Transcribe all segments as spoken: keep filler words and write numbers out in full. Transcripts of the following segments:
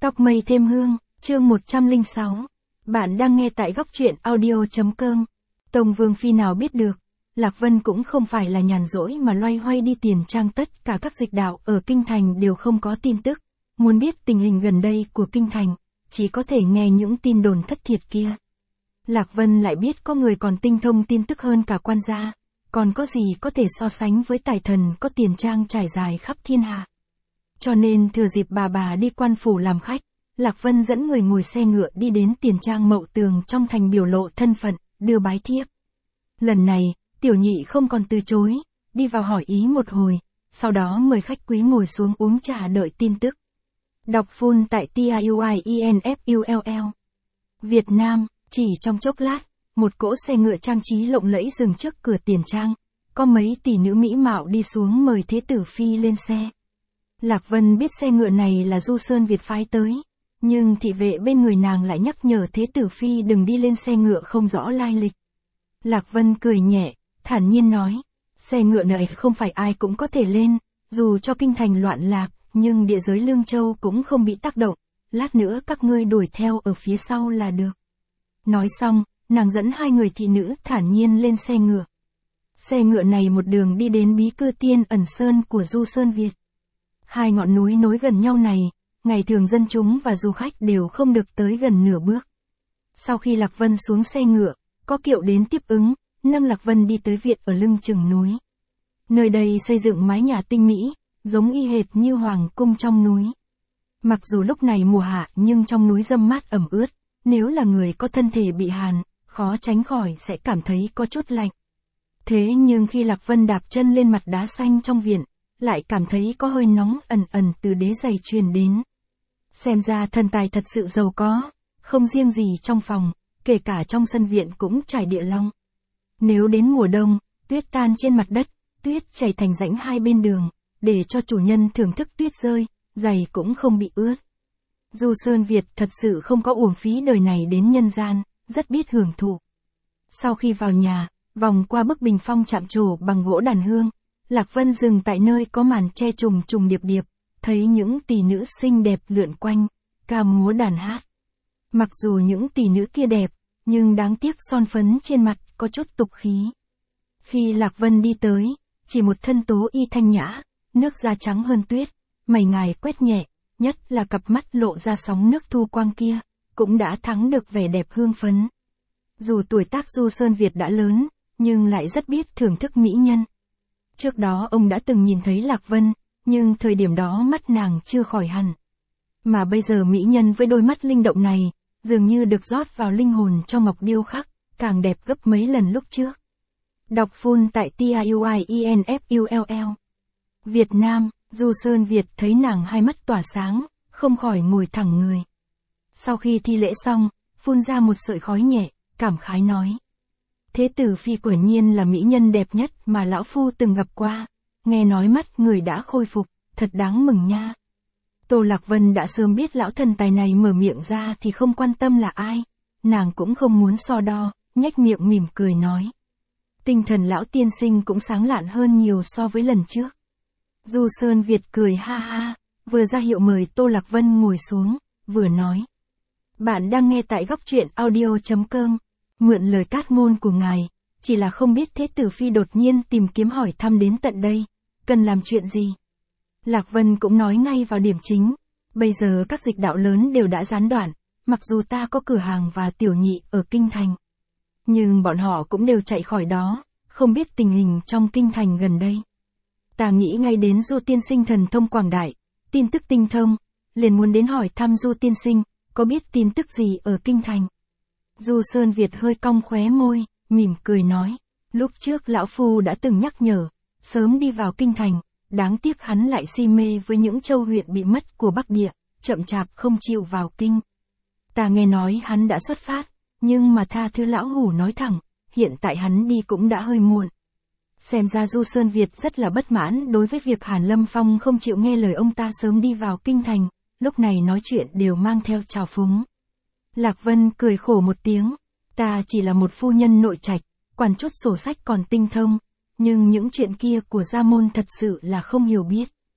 Tóc mây thêm hương, chương một trăm lẻ sáu. Bạn đang nghe tại góc truyện audio.com. Tông Vương Phi nào biết được, Lạc Vân cũng không phải là nhàn rỗi mà loay hoay đi tiền trang, tất cả các dịch đạo ở Kinh Thành đều không có tin tức. Muốn biết tình hình gần đây của Kinh Thành, chỉ có thể nghe những tin đồn thất thiệt kia. Lạc Vân lại biết có người còn tinh thông tin tức hơn cả quan gia, còn có gì có thể so sánh với tài thần có tiền trang trải dài khắp thiên hạ. Cho nên thừa dịp bà bà đi quan phủ làm khách, Lạc Vân dẫn người ngồi xe ngựa đi đến tiền trang Mậu Tường trong thành biểu lộ thân phận, đưa bái thiếp. Lần này, tiểu nhị không còn từ chối, đi vào hỏi ý một hồi, sau đó mời khách quý ngồi xuống uống trà đợi tin tức. Đọc full tại TIUIENFULL. Việt Nam, chỉ trong chốc lát, một cỗ xe ngựa trang trí lộng lẫy dừng trước cửa tiền trang, có mấy tỷ nữ mỹ mạo đi xuống mời Thế tử Phi lên xe. Lạc Vân biết xe ngựa này là Du Sơn Việt phái tới, nhưng thị vệ bên người nàng lại nhắc nhở Thế tử Phi đừng đi lên xe ngựa không rõ lai lịch. Lạc Vân cười nhẹ, thản nhiên nói, xe ngựa này không phải ai cũng có thể lên, dù cho kinh thành loạn lạc, nhưng địa giới Lương Châu cũng không bị tác động, lát nữa các ngươi đuổi theo ở phía sau là được. Nói xong, nàng dẫn hai người thị nữ thản nhiên lên xe ngựa. Xe ngựa này một đường đi đến bí cư Tiên Ẩn Sơn của Du Sơn Việt. Hai ngọn núi nối gần nhau này, ngày thường dân chúng và du khách đều không được tới gần nửa bước. Sau khi Lạc Vân xuống xe ngựa, có kiệu đến tiếp ứng, nâng Lạc Vân đi tới viện ở lưng chừng núi. Nơi đây xây dựng mái nhà tinh mỹ, giống y hệt như hoàng cung trong núi. Mặc dù lúc này mùa hạ nhưng trong núi râm mát ẩm ướt, nếu là người có thân thể bị hàn, khó tránh khỏi sẽ cảm thấy có chút lạnh. Thế nhưng khi Lạc Vân đạp chân lên mặt đá xanh trong viện, lại cảm thấy có hơi nóng ẩn ẩn từ đế giày truyền đến. Xem ra thần tài thật sự giàu có, không riêng gì trong phòng, kể cả trong sân viện cũng trải địa long. Nếu đến mùa đông, tuyết tan trên mặt đất, tuyết chảy thành rãnh hai bên đường, để cho chủ nhân thưởng thức tuyết rơi, giày cũng không bị ướt. Du Sơn Việt thật sự không có uổng phí đời này đến nhân gian, rất biết hưởng thụ. Sau khi vào nhà, vòng qua bức bình phong chạm trổ bằng gỗ đàn hương, Lạc Vân dừng tại nơi có màn che trùng trùng điệp điệp, thấy những tỷ nữ xinh đẹp lượn quanh, ca múa đàn hát. Mặc dù những tỷ nữ kia đẹp, nhưng đáng tiếc son phấn trên mặt có chút tục khí. Khi Lạc Vân đi tới, chỉ một thân tố y thanh nhã, nước da trắng hơn tuyết, mày ngài quét nhẹ, nhất là cặp mắt lộ ra sóng nước thu quang kia, cũng đã thắng được vẻ đẹp hương phấn. Dù tuổi tác Du Sơn Việt đã lớn, nhưng lại rất biết thưởng thức mỹ nhân. Trước đó ông đã từng nhìn thấy Lạc Vân, nhưng thời điểm đó mắt nàng chưa khỏi hẳn. Mà bây giờ mỹ nhân với đôi mắt linh động này, dường như được rót vào linh hồn cho ngọc điêu khắc, càng đẹp gấp mấy lần lúc trước. Đọc full tại TIUIENFULL. Việt Nam, Du Sơn Việt thấy nàng hai mắt tỏa sáng, không khỏi ngồi thẳng người. Sau khi thi lễ xong, phun ra một sợi khói nhẹ, cảm khái nói. Thế tử Phi quả nhiên là mỹ nhân đẹp nhất mà lão phu từng gặp qua, nghe nói mắt người đã khôi phục, thật đáng mừng nha. Tô Lạc Vân đã sớm biết lão thần tài này mở miệng ra thì không quan tâm là ai, nàng cũng không muốn so đo, nhếch miệng mỉm cười nói. Tinh thần lão tiên sinh cũng sáng lạn hơn nhiều so với lần trước. Du Sơn Việt cười ha ha, vừa ra hiệu mời Tô Lạc Vân ngồi xuống, vừa nói. Bạn đang nghe tại góc truyện audio.com, mượn lời cát ngôn của ngài, chỉ là không biết Thế tử Phi đột nhiên tìm kiếm hỏi thăm đến tận đây, cần làm chuyện gì. Lạc Vân cũng nói ngay vào điểm chính, bây giờ các dịch đạo lớn đều đã gián đoạn, mặc dù ta có cửa hàng và tiểu nhị ở Kinh Thành. Nhưng bọn họ cũng đều chạy khỏi đó, không biết tình hình trong Kinh Thành gần đây. Ta nghĩ ngay đến Du tiên sinh thần thông quảng đại, tin tức tinh thông, liền muốn đến hỏi thăm Du tiên sinh, có biết tin tức gì ở Kinh Thành. Du Sơn Việt hơi cong khóe môi, mỉm cười nói, lúc trước lão phu đã từng nhắc nhở, sớm đi vào Kinh Thành, đáng tiếc hắn lại si mê với những châu huyện bị mất của Bắc Địa, chậm chạp không chịu vào kinh. Ta nghe nói hắn đã xuất phát, nhưng mà tha thứ lão hủ nói thẳng, hiện tại hắn đi cũng đã hơi muộn. Xem ra Du Sơn Việt rất là bất mãn đối với việc Hàn Lâm Phong không chịu nghe lời ông ta sớm đi vào Kinh Thành, lúc này nói chuyện đều mang theo trào phúng. Lạc Vân cười khổ một tiếng, ta chỉ là một phu nhân nội trạch, quản chút sổ sách còn tinh thông, nhưng những chuyện kia của gia môn thật sự là không hiểu biết.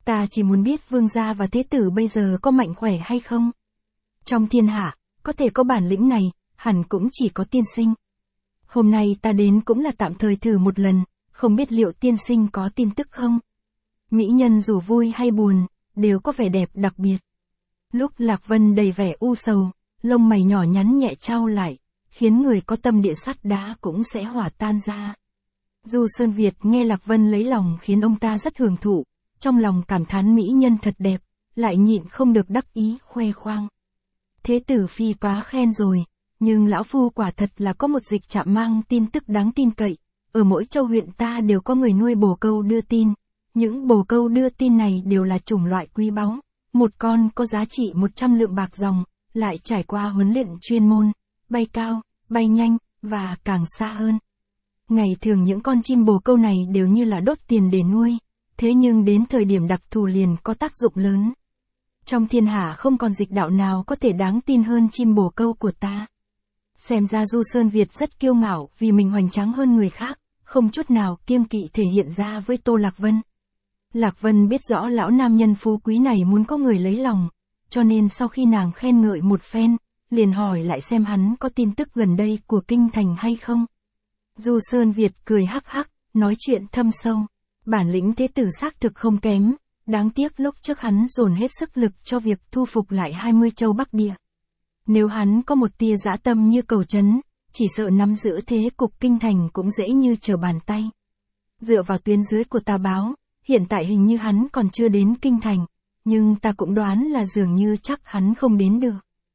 Ta chỉ muốn biết vương gia và thế tử bây giờ có mạnh khỏe hay không. Trong thiên hạ, có thể có bản lĩnh này, hẳn cũng chỉ có tiên sinh. Hôm nay ta đến cũng là tạm thời thử một lần, không biết liệu tiên sinh có tin tức không? Mỹ nhân dù vui hay buồn, đều có vẻ đẹp đặc biệt. Lúc Lạc Vân đầy vẻ u sầu, lông mày nhỏ nhắn nhẹ trao lại, khiến người có tâm địa sắt đá cũng sẽ hỏa tan ra. Du Sơn Việt nghe Lạc Vân lấy lòng khiến ông ta rất hưởng thụ, trong lòng cảm thán mỹ nhân thật đẹp, lại nhịn không được đắc ý khoe khoang. Thế tử phi quá khen rồi, nhưng lão phu quả thật là có một dịch trạm mang tin tức đáng tin cậy, ở mỗi châu huyện ta đều có người nuôi bồ câu đưa tin. Những bồ câu đưa tin này đều là chủng loại quý báu, một con có giá trị một trăm lượng bạc dòng, lại trải qua huấn luyện chuyên môn, bay cao, bay nhanh, và càng xa hơn. Ngày thường những con chim bồ câu này đều như là đốt tiền để nuôi, thế nhưng đến thời điểm đặc thù liền có tác dụng lớn. Trong thiên hạ không còn dịch đạo nào có thể đáng tin hơn chim bồ câu của ta. Xem ra Du Sơn Việt rất kiêu ngạo vì mình hoành tráng hơn người khác, không chút nào kiêng kỵ thể hiện ra với Tô Lạc Vân. Lạc Vân biết rõ lão nam nhân phú quý này muốn có người lấy lòng, cho nên sau khi nàng khen ngợi một phen, liền hỏi lại xem hắn có tin tức gần đây của kinh thành hay không. Du Sơn Việt cười hắc hắc, nói chuyện thâm sâu. Bản lĩnh thế tử xác thực không kém, đáng tiếc lúc trước hắn dồn hết sức lực cho việc thu phục lại hai mươi châu Bắc Địa. Nếu hắn có một tia dã tâm như cầu trấn, chỉ sợ nắm giữ thế cục kinh thành cũng dễ như trở bàn tay. Dựa vào tuyến dưới của ta báo, hiện tại hình như hắn còn chưa đến kinh thành, nhưng ta cũng đoán là dường như chắc hắn không đến được.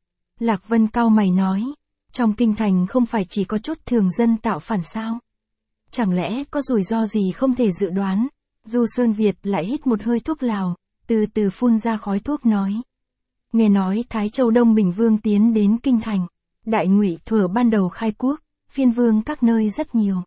Lạc Vân cau mày nói, trong kinh thành không phải chỉ có chút thường dân tạo phản sao? Chẳng lẽ có rủi ro gì không thể dự đoán? Du Sơn Việt lại hít một hơi thuốc lào, từ từ phun ra khói thuốc nói. Nghe nói Thái Châu Đông Bình Vương tiến đến kinh thành, Đại Ngụy thuở ban đầu khai quốc, phiên vương các nơi rất nhiều.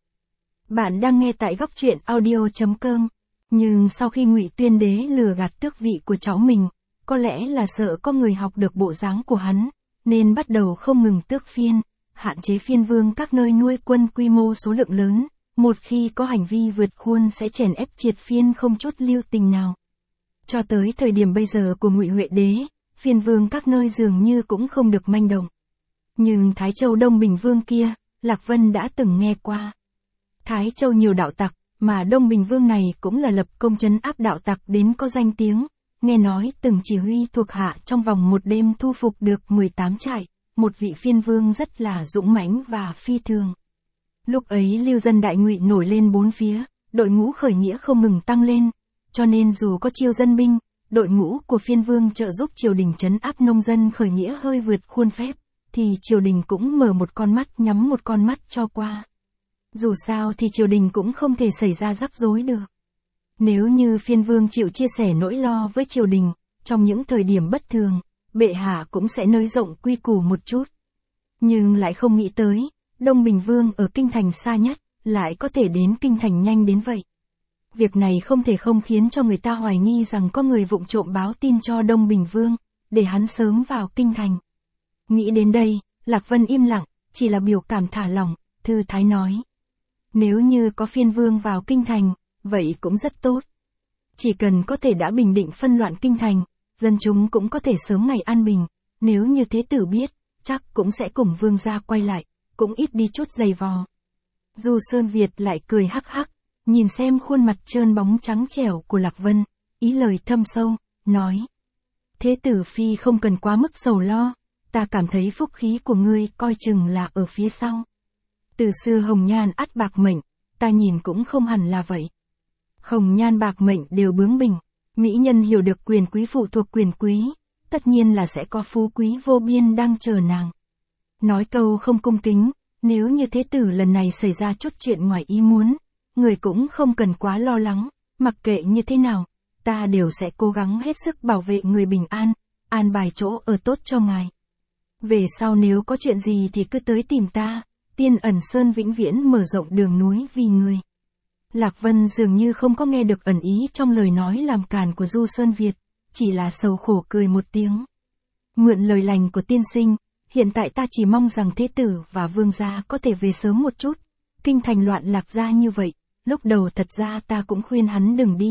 Bạn đang nghe tại góc truyện audio chấm com. Nhưng sau khi Ngụy Tuyên Đế lừa gạt tước vị của cháu mình, có lẽ là sợ có người học được bộ dáng của hắn, nên bắt đầu không ngừng tước phiên, hạn chế phiên vương các nơi nuôi quân quy mô số lượng lớn, một khi có hành vi vượt khuôn sẽ chèn ép triệt phiên không chút lưu tình nào. Cho tới thời điểm bây giờ của Ngụy Huệ Đế, phiên vương các nơi dường như cũng không được manh động. Nhưng Thái Châu Đông Bình Vương kia, Lạc Vân đã từng nghe qua. Thái Châu nhiều đạo tặc, mà Đông Bình Vương này cũng là lập công trấn áp đạo tặc đến có danh tiếng, nghe nói từng chỉ huy thuộc hạ trong vòng một đêm thu phục được mười tám trại, một vị phiên vương rất là dũng mãnh và phi thường. Lúc ấy lưu dân Đại Ngụy nổi lên bốn phía, đội ngũ khởi nghĩa không ngừng tăng lên, cho nên dù có chiêu dân binh, đội ngũ của phiên vương trợ giúp triều đình trấn áp nông dân khởi nghĩa hơi vượt khuôn phép, thì triều đình cũng mở một con mắt nhắm một con mắt cho qua. Dù sao thì triều đình cũng không thể xảy ra rắc rối được. Nếu như phiên vương chịu chia sẻ nỗi lo với triều đình, trong những thời điểm bất thường, bệ hạ cũng sẽ nới rộng quy củ một chút. Nhưng lại không nghĩ tới, Đông Bình Vương ở kinh thành xa nhất, lại có thể đến kinh thành nhanh đến vậy. Việc này không thể không khiến cho người ta hoài nghi rằng có người vụng trộm báo tin cho Đông Bình Vương, để hắn sớm vào kinh thành. Nghĩ đến đây, Lạc Vân im lặng, chỉ là biểu cảm thả lỏng, thư thái nói. Nếu như có phiên vương vào kinh thành, vậy cũng rất tốt. Chỉ cần có thể đã bình định phân loạn kinh thành, dân chúng cũng có thể sớm ngày an bình, nếu như thế tử biết, chắc cũng sẽ cùng vương gia quay lại, cũng ít đi chút giày vò. Du Sơn Việt lại cười hắc hắc, nhìn xem khuôn mặt trơn bóng trắng trẻo của Lạc Vân, ý lời thâm sâu, nói. Thế tử phi không cần quá mức sầu lo, ta cảm thấy phúc khí của ngươi coi chừng là ở phía sau. Từ xưa hồng nhan ắt bạc mệnh, ta nhìn cũng không hẳn là vậy. Hồng nhan bạc mệnh đều bướng bỉnh, mỹ nhân hiểu được quyền quý phụ thuộc quyền quý, tất nhiên là sẽ có phú quý vô biên đang chờ nàng. Nói câu không cung kính, nếu như thế tử lần này xảy ra chút chuyện ngoài ý muốn, người cũng không cần quá lo lắng, mặc kệ như thế nào, ta đều sẽ cố gắng hết sức bảo vệ người bình an, an bài chỗ ở tốt cho ngài. Về sau nếu có chuyện gì thì cứ tới tìm ta, Tiên Ẩn Sơn vĩnh viễn mở rộng đường núi vì người. Lạc Vân dường như không có nghe được ẩn ý trong lời nói làm càn của Du Sơn Việt, chỉ là sầu khổ cười một tiếng. Mượn lời lành của tiên sinh, hiện tại ta chỉ mong rằng thế tử và vương gia có thể về sớm một chút. Kinh thành loạn lạc ra như vậy, lúc đầu thật ra ta cũng khuyên hắn đừng đi,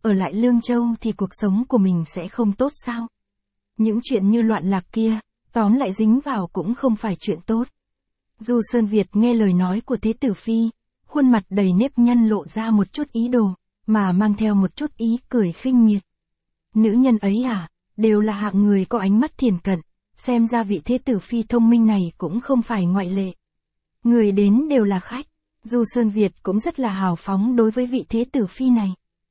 ở lại Lương Châu thì cuộc sống của mình sẽ không tốt sao? Những chuyện như loạn lạc kia, tóm lại dính vào cũng không phải chuyện tốt. Du Sơn Việt nghe lời nói của Thế Tử Phi, khuôn mặt đầy nếp nhăn lộ ra một chút ý đồ, mà mang theo một chút ý cười khinh miệt. Nữ nhân ấy à, đều là hạng người có ánh mắt thiền cận, xem ra vị Thế Tử Phi thông minh này cũng không phải ngoại lệ. Người đến đều là khách, Du Sơn Việt cũng rất là hào phóng đối với vị Thế Tử Phi này.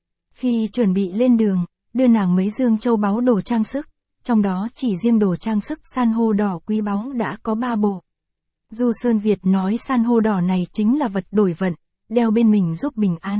Khi chuẩn bị lên đường, đưa nàng mấy dương châu báu đồ trang sức, trong đó chỉ riêng đồ trang sức san hô đỏ quý báu đã có ba bộ. Du Sơn Việt nói san hô đỏ này chính là vật đổi vận, đeo bên mình giúp bình an.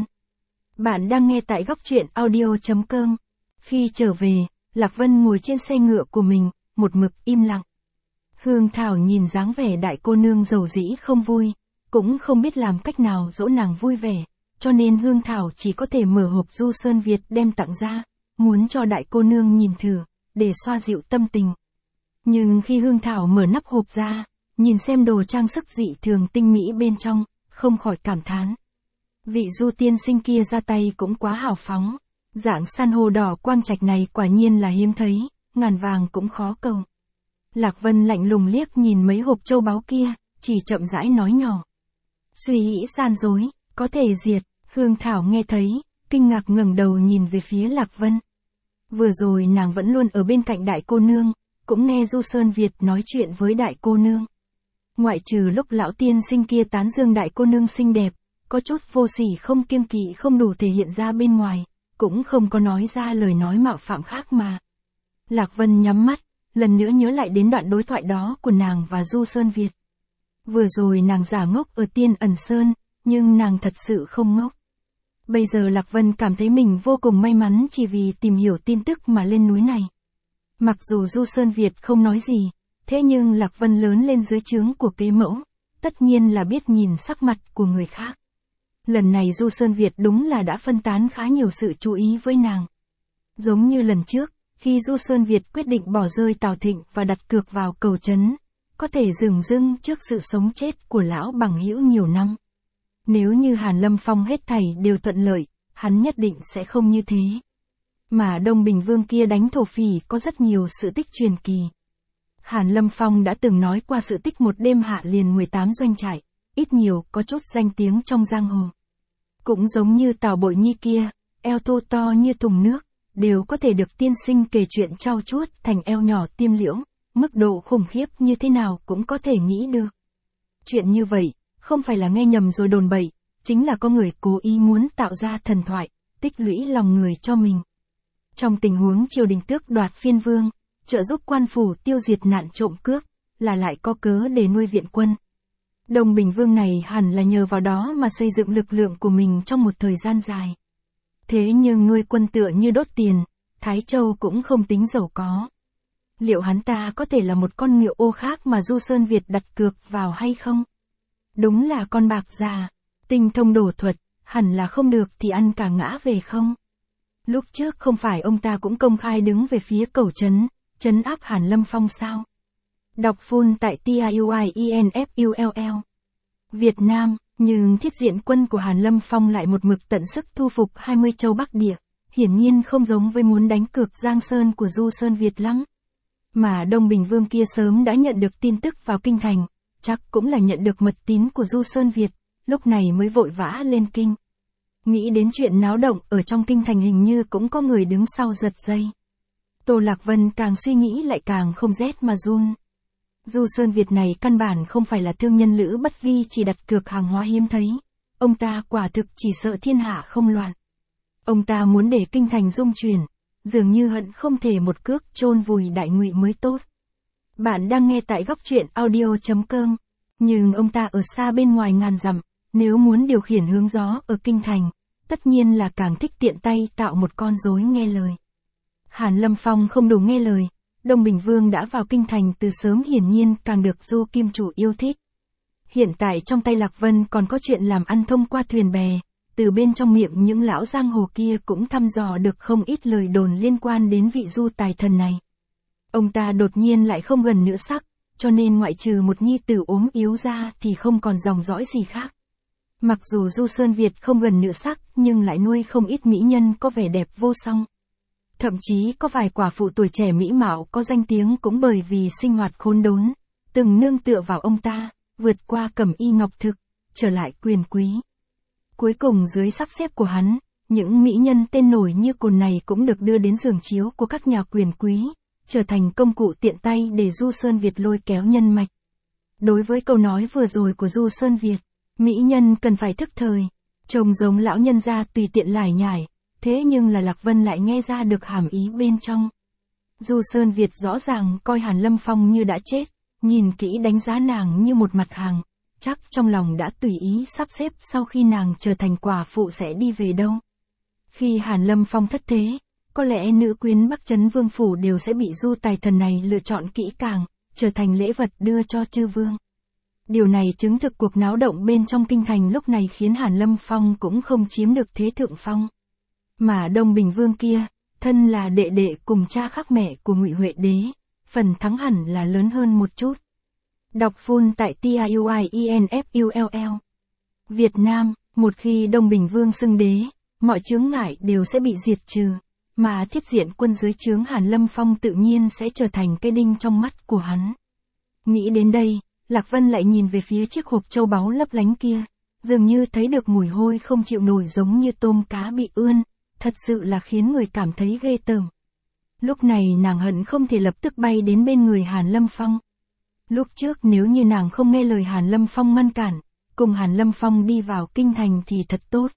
Bạn đang nghe tại góc truyện audio chấm com. Khi trở về, Lạc Vân ngồi trên xe ngựa của mình, một mực im lặng. Hương Thảo nhìn dáng vẻ đại cô nương dầu dĩ không vui, cũng không biết làm cách nào dỗ nàng vui vẻ, cho nên Hương Thảo chỉ có thể mở hộp Du Sơn Việt đem tặng ra, muốn cho đại cô nương nhìn thử, để xoa dịu tâm tình. Nhưng khi Hương Thảo mở nắp hộp ra, nhìn xem đồ trang sức dị thường tinh mỹ bên trong, không khỏi cảm thán. Vị Du tiên sinh kia ra tay cũng quá hào phóng, dạng san hô đỏ quang trạch này quả nhiên là hiếm thấy, ngàn vàng cũng khó cầu. Lạc Vân lạnh lùng liếc nhìn mấy hộp châu báu kia, chỉ chậm rãi nói nhỏ. Suy nghĩ gian dối, có thể diệt. Hương Thảo nghe thấy, kinh ngạc ngẩng đầu nhìn về phía Lạc Vân. Vừa rồi nàng vẫn luôn ở bên cạnh đại cô nương, cũng nghe Du Sơn Việt nói chuyện với đại cô nương. Ngoại trừ lúc lão tiên sinh kia tán dương đại cô nương xinh đẹp, có chút vô sỉ không kiêng kỵ không đủ thể hiện ra bên ngoài, cũng không có nói ra lời nói mạo phạm khác mà. Lạc Vân nhắm mắt, lần nữa nhớ lại đến đoạn đối thoại đó của nàng và Du Sơn Việt. Vừa rồi nàng giả ngốc ở Tiên Ẩn Sơn, nhưng nàng thật sự không ngốc. Bây giờ Lạc Vân cảm thấy mình vô cùng may mắn chỉ vì tìm hiểu tin tức mà lên núi này. Mặc dù Du Sơn Việt không nói gì, thế nhưng Lạc Vân lớn lên dưới trướng của kế mẫu, tất nhiên là biết nhìn sắc mặt của người khác. Lần này Du Sơn Việt đúng là đã phân tán khá nhiều sự chú ý với nàng. Giống như lần trước, khi Du Sơn Việt quyết định bỏ rơi Tào Thịnh và đặt cược vào cầu trấn, có thể dửng dưng trước sự sống chết của lão bằng hữu nhiều năm. Nếu như Hàn Lâm Phong hết thảy đều thuận lợi, hắn nhất định sẽ không như thế. Mà Đông Bình Vương kia đánh thổ phỉ có rất nhiều sự tích truyền kỳ. Hàn Lâm Phong đã từng nói qua sự tích một đêm hạ liền mười tám doanh trại, ít nhiều có chút danh tiếng trong giang hồ. Cũng giống như Tào Bội Nhi kia, eo thô to như thùng nước, đều có thể được tiên sinh kể chuyện trau chuốt thành eo nhỏ tiêm liễu, mức độ khủng khiếp như thế nào cũng có thể nghĩ được. Chuyện như vậy, không phải là nghe nhầm rồi đồn bậy, chính là có người cố ý muốn tạo ra thần thoại, tích lũy lòng người cho mình. Trong tình huống triều đình tước đoạt phiên vương, trợ giúp quan phủ tiêu diệt nạn trộm cướp, là lại có cớ để nuôi viện quân. Đông Bình Vương này hẳn là nhờ vào đó mà xây dựng lực lượng của mình trong một thời gian dài. Thế nhưng nuôi quân tựa như đốt tiền, Thái Châu cũng không tính giàu có. Liệu hắn ta có thể là một con ngựa ô khác mà Du Sơn Việt đặt cược vào hay không? Đúng là con bạc già, tinh thông đổ thuật, hẳn là không được thì ăn cả ngã về không? Lúc trước không phải ông ta cũng công khai đứng về phía cầu trấn, trấn áp Hàn Lâm Phong sao? Đọc full tại T I U I E N F U L L. Việt Nam, nhưng thiết diện quân của Hàn Lâm Phong lại một mực tận sức thu phục hai mươi châu Bắc Địa, hiển nhiên không giống với muốn đánh cược Giang Sơn của Du Sơn Việt lắm. Mà Đông Bình Vương kia sớm đã nhận được tin tức vào kinh thành, chắc cũng là nhận được mật tín của Du Sơn Việt, lúc này mới vội vã lên kinh. Nghĩ đến chuyện náo động ở trong kinh thành hình như cũng có người đứng sau giật dây. Tô Lạc Vân càng suy nghĩ lại càng không rét mà run. Du Sơn Việt này căn bản không phải là thương nhân Lữ Bất Vi chỉ đặt cược hàng hóa hiếm thấy. Ông ta quả thực chỉ sợ thiên hạ không loạn. Ông ta muốn để kinh thành rung chuyển, dường như hận không thể một cước chôn vùi Đại Ngụy mới tốt. Bạn đang nghe tại góc truyện audio chấm com. Nhưng ông ta ở xa bên ngoài ngàn dặm, nếu muốn điều khiển hướng gió ở kinh thành, tất nhiên là càng thích tiện tay tạo một con rối nghe lời. Hàn Lâm Phong không đủ nghe lời, Đông Bình Vương đã vào kinh thành từ sớm hiển nhiên càng được Du Kim Chủ yêu thích. Hiện tại trong tay Lạc Vân còn có chuyện làm ăn thông qua thuyền bè, từ bên trong miệng những lão giang hồ kia cũng thăm dò được không ít lời đồn liên quan đến vị Du tài thần này. Ông ta đột nhiên lại không gần nữa sắc, cho nên ngoại trừ một nhi tử ốm yếu ra thì không còn dòng dõi gì khác. Mặc dù Du Sơn Việt không gần nữ sắc nhưng lại nuôi không ít mỹ nhân có vẻ đẹp vô song. Thậm chí có vài quả phụ tuổi trẻ mỹ mạo có danh tiếng cũng bởi vì sinh hoạt khốn đốn, từng nương tựa vào ông ta, vượt qua cẩm y ngọc thực, trở lại quyền quý. Cuối cùng dưới sắp xếp của hắn, những mỹ nhân tên nổi như cồn này cũng được đưa đến giường chiếu của các nhà quyền quý, trở thành công cụ tiện tay để Du Sơn Việt lôi kéo nhân mạch. Đối với câu nói vừa rồi của Du Sơn Việt, mỹ nhân cần phải thức thời, trông giống lão nhân gia tùy tiện lải nhải, thế nhưng là Lạc Vân lại nghe ra được hàm ý bên trong. Du Sơn Việt rõ ràng coi Hàn Lâm Phong như đã chết, nhìn kỹ đánh giá nàng như một mặt hàng, chắc trong lòng đã tùy ý sắp xếp sau khi nàng trở thành quả phụ sẽ đi về đâu. Khi Hàn Lâm Phong thất thế, có lẽ nữ quyến Bắc Trấn Vương Phủ đều sẽ bị Du Tài Thần này lựa chọn kỹ càng, trở thành lễ vật đưa cho chư vương. Điều này chứng thực cuộc náo động bên trong kinh thành lúc này khiến Hàn Lâm Phong cũng không chiếm được thế thượng phong. Mà Đông Bình Vương kia, thân là đệ đệ cùng cha khác mẹ của Ngụy Huệ Đế, phần thắng hẳn là lớn hơn một chút. Đọc full tại T I U I E N F U L L. Việt Nam, một khi Đông Bình Vương xưng đế, mọi chướng ngại đều sẽ bị diệt trừ, mà thiết diện quân dưới trướng Hàn Lâm Phong tự nhiên sẽ trở thành cái đinh trong mắt của hắn. Nghĩ đến đây, Lạc Vân lại nhìn về phía chiếc hộp châu báu lấp lánh kia, dường như thấy được mùi hôi không chịu nổi giống như tôm cá bị ươn, thật sự là khiến người cảm thấy ghê tởm. Lúc này nàng hận không thể lập tức bay đến bên người Hàn Lâm Phong. Lúc trước nếu như nàng không nghe lời Hàn Lâm Phong ngăn cản, cùng Hàn Lâm Phong đi vào kinh thành thì thật tốt.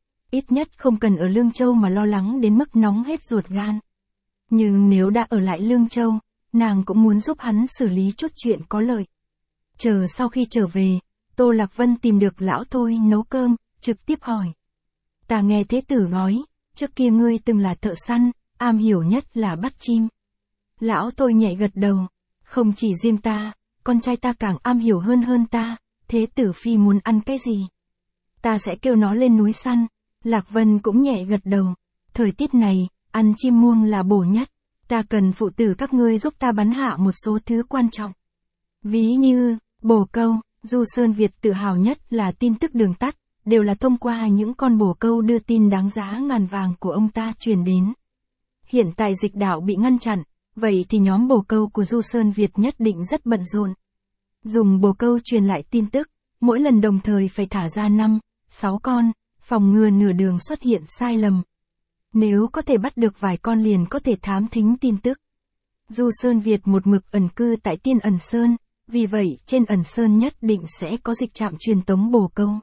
Ít nhất không cần ở Lương Châu mà lo lắng đến mức nóng hết ruột gan. Nhưng nếu đã ở lại Lương Châu, nàng cũng muốn giúp hắn xử lý chút chuyện có lợi. Chờ sau khi trở về, Tô Lạc Vân tìm được lão Thôi nấu cơm, trực tiếp hỏi. Ta nghe thế tử nói, trước kia ngươi từng là thợ săn, am hiểu nhất là bắt chim. Lão Thôi nhẹ gật đầu, không chỉ riêng ta, con trai ta càng am hiểu hơn hơn ta, thế tử phi muốn ăn cái gì? Ta sẽ kêu nó lên núi săn. Lạc Vân cũng nhẹ gật đầu, thời tiết này, ăn chim muông là bổ nhất, ta cần phụ tử các ngươi giúp ta bắn hạ một số thứ quan trọng. Ví như, bồ câu, Du Sơn Việt tự hào nhất là tin tức đường tắt, đều là thông qua những con bồ câu đưa tin đáng giá ngàn vàng của ông ta truyền đến. Hiện tại dịch đạo bị ngăn chặn, vậy thì nhóm bồ câu của Du Sơn Việt nhất định rất bận rộn. Dùng bồ câu truyền lại tin tức, mỗi lần đồng thời phải thả ra năm, sáu con, phòng ngừa nửa đường xuất hiện sai lầm. Nếu có thể bắt được vài con liền có thể thám thính tin tức. Du Sơn Việt một mực ẩn cư tại Tiên Ẩn Sơn, vì vậy trên Ẩn Sơn nhất định sẽ có dịch trạm truyền tống bồ câu.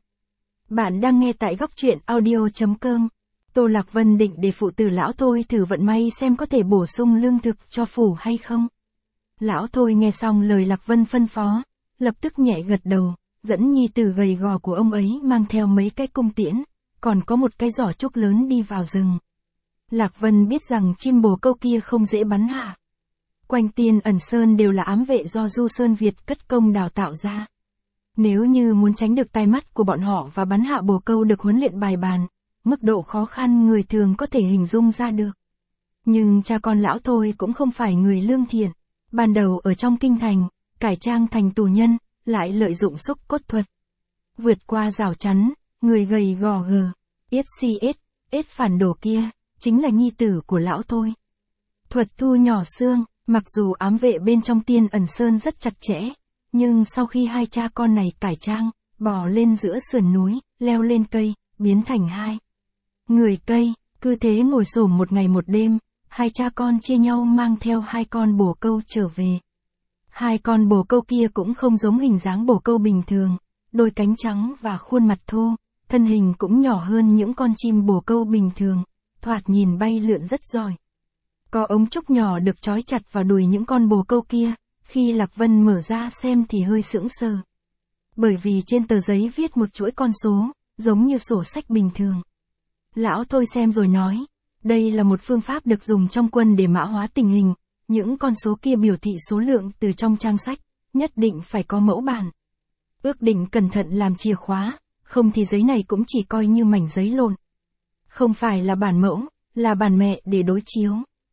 Bạn đang nghe tại góc truyện audio chấm com. Tô Lạc Vân định để phụ tử lão Thôi thử vận may xem có thể bổ sung lương thực cho phủ hay không. Lão Thôi nghe xong lời Lạc Vân phân phó, lập tức nhẹ gật đầu, dẫn nhi tử gầy gò của ông ấy mang theo mấy cái cung tiễn, còn có một cái giỏ trúc lớn đi vào rừng. Lạc Vân biết rằng chim bồ câu kia không dễ bắn hạ. Quanh Tiên Ẩn Sơn đều là ám vệ do Du Sơn Việt cất công đào tạo ra. Nếu như muốn tránh được tai mắt của bọn họ và bắn hạ bồ câu được huấn luyện bài bàn, mức độ khó khăn người thường có thể hình dung ra được. Nhưng cha con lão Thôi cũng không phải người lương thiện, ban đầu ở trong kinh thành, cải trang thành tù nhân, lại lợi dụng xúc cốt thuật. Vượt qua rào chắn, người gầy gò gờ, yết si ết, ết phản đồ kia, chính là nhi tử của lão Thôi. Thuật thu nhỏ xương, mặc dù ám vệ bên trong Tiên Ẩn Sơn rất chặt chẽ, nhưng sau khi hai cha con này cải trang, bò lên giữa sườn núi, leo lên cây, biến thành hai người cây, cứ thế ngồi xổm một ngày một đêm, hai cha con chia nhau mang theo hai con bồ câu trở về. Hai con bồ câu kia cũng không giống hình dáng bồ câu bình thường, đôi cánh trắng và khuôn mặt thô, thân hình cũng nhỏ hơn những con chim bồ câu bình thường, thoạt nhìn bay lượn rất giỏi. Có ống trúc nhỏ được trói chặt vào đùi những con bồ câu kia, khi Lạc Vân mở ra xem thì hơi sững sờ. Bởi vì trên tờ giấy viết một chuỗi con số, giống như sổ sách bình thường. Lão Thôi xem rồi nói, đây là một phương pháp được dùng trong quân để mã hóa tình hình, những con số kia biểu thị số lượng từ trong trang sách, nhất định phải có mẫu bản. Ước định cẩn thận làm chìa khóa, không thì giấy này cũng chỉ coi như mảnh giấy lộn. Không phải là bản mẫu, là bản mẹ để đối chiếu.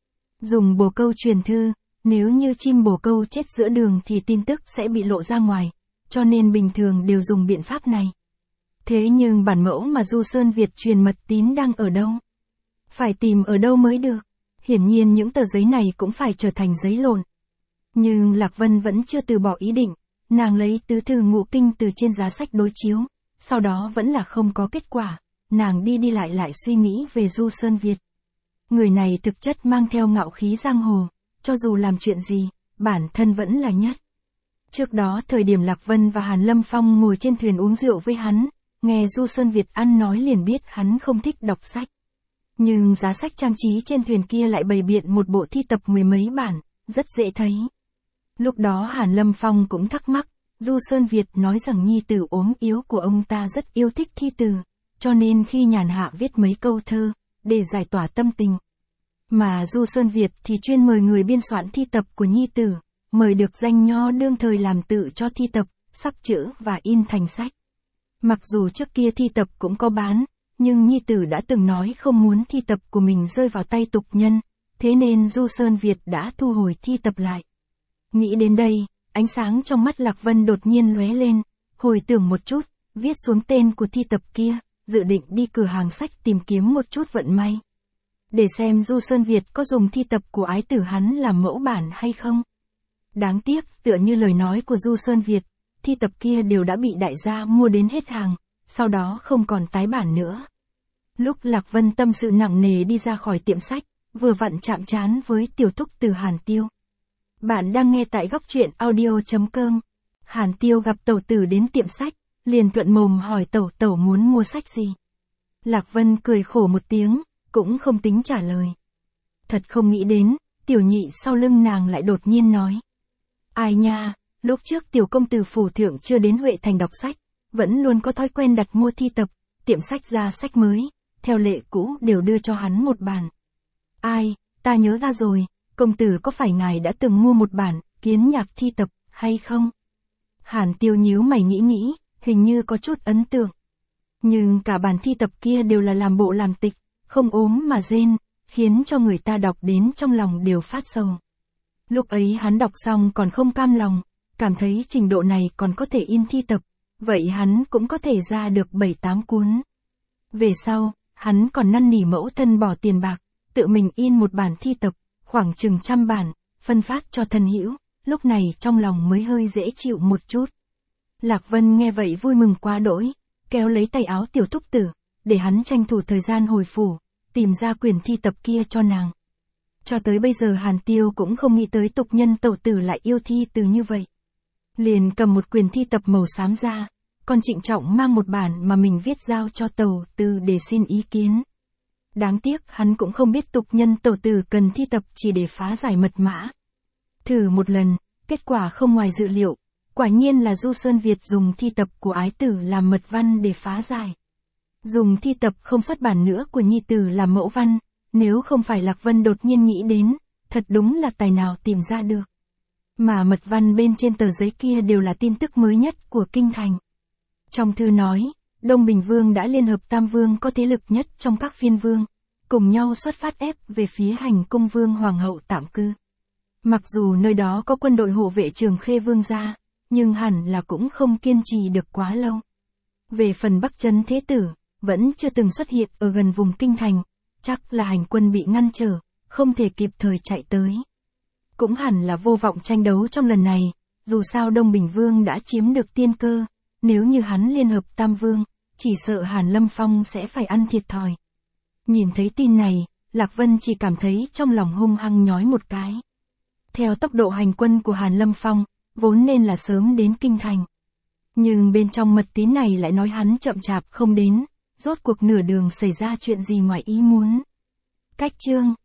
Dùng bồ câu truyền thư, nếu như chim bồ câu chết giữa đường thì tin tức sẽ bị lộ ra ngoài, cho nên bình thường đều dùng biện pháp này. Thế nhưng bản mẫu mà Du Sơn Việt truyền mật tín đang ở đâu? Phải tìm ở đâu mới được? Hiển nhiên những tờ giấy này cũng phải trở thành giấy lộn. Nhưng Lạc Vân vẫn chưa từ bỏ ý định, nàng lấy tứ thư ngũ kinh từ trên giá sách đối chiếu, sau đó vẫn là không có kết quả, nàng đi đi lại lại suy nghĩ về Du Sơn Việt. Người này thực chất mang theo ngạo khí giang hồ, cho dù làm chuyện gì, bản thân vẫn là nhất. Trước đó thời điểm Lạc Vân và Hàn Lâm Phong ngồi trên thuyền uống rượu với hắn, nghe Du Sơn Việt ăn nói liền biết hắn không thích đọc sách. Nhưng giá sách trang trí trên thuyền kia lại bày biện một bộ thi tập mười mấy bản, rất dễ thấy. Lúc đó Hàn Lâm Phong cũng thắc mắc, Du Sơn Việt nói rằng nhi tử ốm yếu của ông ta rất yêu thích thi từ, cho nên khi nhàn hạ viết mấy câu thơ, để giải tỏa tâm tình. Mà Du Sơn Việt thì chuyên mời người biên soạn thi tập của nhi tử, mời được danh nho đương thời làm tự cho thi tập, sắp chữ và in thành sách. Mặc dù trước kia thi tập cũng có bán, nhưng nhi tử đã từng nói không muốn thi tập của mình rơi vào tay tục nhân, thế nên Du Sơn Việt đã thu hồi thi tập lại. Nghĩ đến đây, ánh sáng trong mắt Lạc Vân đột nhiên lóe lên, hồi tưởng một chút, viết xuống tên của thi tập kia, dự định đi cửa hàng sách tìm kiếm một chút vận may. Để xem Du Sơn Việt có dùng thi tập của ái tử hắn làm mẫu bản hay không. Đáng tiếc, tựa như lời nói của Du Sơn Việt, thi tập kia đều đã bị đại gia mua đến hết hàng, sau đó không còn tái bản nữa. Lúc Lạc Vân tâm sự nặng nề đi ra khỏi tiệm sách, vừa vặn chạm trán với tiểu thúc từ Hàn Tiêu. Bạn đang nghe tại góc truyện audio chấm com. Hàn Tiêu gặp tẩu tử đến tiệm sách, liền thuận mồm hỏi tẩu tẩu muốn mua sách gì. Lạc Vân cười khổ một tiếng, cũng không tính trả lời. Thật không nghĩ đến, tiểu nhị sau lưng nàng lại đột nhiên nói. Ai nha, lúc trước tiểu công tử phủ thượng chưa đến Huệ Thành đọc sách, vẫn luôn có thói quen đặt mua thi tập, tiệm sách ra sách mới, theo lệ cũ đều đưa cho hắn một bản. Ai, ta nhớ ra rồi, công tử có phải ngài đã từng mua một bản, kiến nhạc thi tập, hay không? Hàn Tiêu nhíu mày nghĩ nghĩ, hình như có chút ấn tượng. Nhưng cả bản thi tập kia đều là làm bộ làm tịch, không ốm mà rên, khiến cho người ta đọc đến trong lòng đều phát sầu. Lúc ấy hắn đọc xong còn không cam lòng, cảm thấy trình độ này còn có thể in thi tập, vậy hắn cũng có thể ra được bảy tám cuốn. Về sau, hắn còn năn nỉ mẫu thân bỏ tiền bạc, tự mình in một bản thi tập, khoảng chừng trăm bản, phân phát cho thân hữu, lúc này trong lòng mới hơi dễ chịu một chút. Lạc Vân nghe vậy vui mừng quá đỗi, kéo lấy tay áo tiểu thúc tử, để hắn tranh thủ thời gian hồi phủ, tìm ra quyển thi tập kia cho nàng. Cho tới bây giờ Hàn Tiêu cũng không nghĩ tới tục nhân tẩu tử lại yêu thi từ như vậy. Liền cầm một quyển thi tập màu xám ra, còn trịnh trọng mang một bản mà mình viết giao cho tẩu tử để xin ý kiến. Đáng tiếc hắn cũng không biết tục nhân tẩu tử cần thi tập chỉ để phá giải mật mã. Thử một lần, kết quả không ngoài dự liệu, quả nhiên là Du Sơn Việt dùng thi tập của ái tử làm mật văn để phá giải. Dùng thi tập không xuất bản nữa của nhi tử làm mẫu văn, nếu không phải Lạc Vân đột nhiên nghĩ đến, thật đúng là tài nào tìm ra được. Mà mật văn bên trên tờ giấy kia đều là tin tức mới nhất của kinh thành. Trong thư nói, Đông Bình Vương đã liên hợp Tam Vương có thế lực nhất trong các phiên vương, cùng nhau xuất phát ép về phía hành cung vương hoàng hậu tạm cư. Mặc dù nơi đó có quân đội hộ vệ Trường Khê Vương gia, nhưng hẳn là cũng không kiên trì được quá lâu. Về phần Bắc Trấn Thế Tử, vẫn chưa từng xuất hiện ở gần vùng kinh thành, chắc là hành quân bị ngăn trở, không thể kịp thời chạy tới. Cũng hẳn là vô vọng tranh đấu trong lần này, dù sao Đông Bình Vương đã chiếm được tiên cơ, nếu như hắn liên hợp Tam Vương, chỉ sợ Hàn Lâm Phong sẽ phải ăn thiệt thòi. Nhìn thấy tin này, Lạc Vân chỉ cảm thấy trong lòng hung hăng nhói một cái. Theo tốc độ hành quân của Hàn Lâm Phong, vốn nên là sớm đến kinh thành. Nhưng bên trong mật tín này lại nói hắn chậm chạp không đến, rốt cuộc nửa đường xảy ra chuyện gì ngoài ý muốn. Cách chương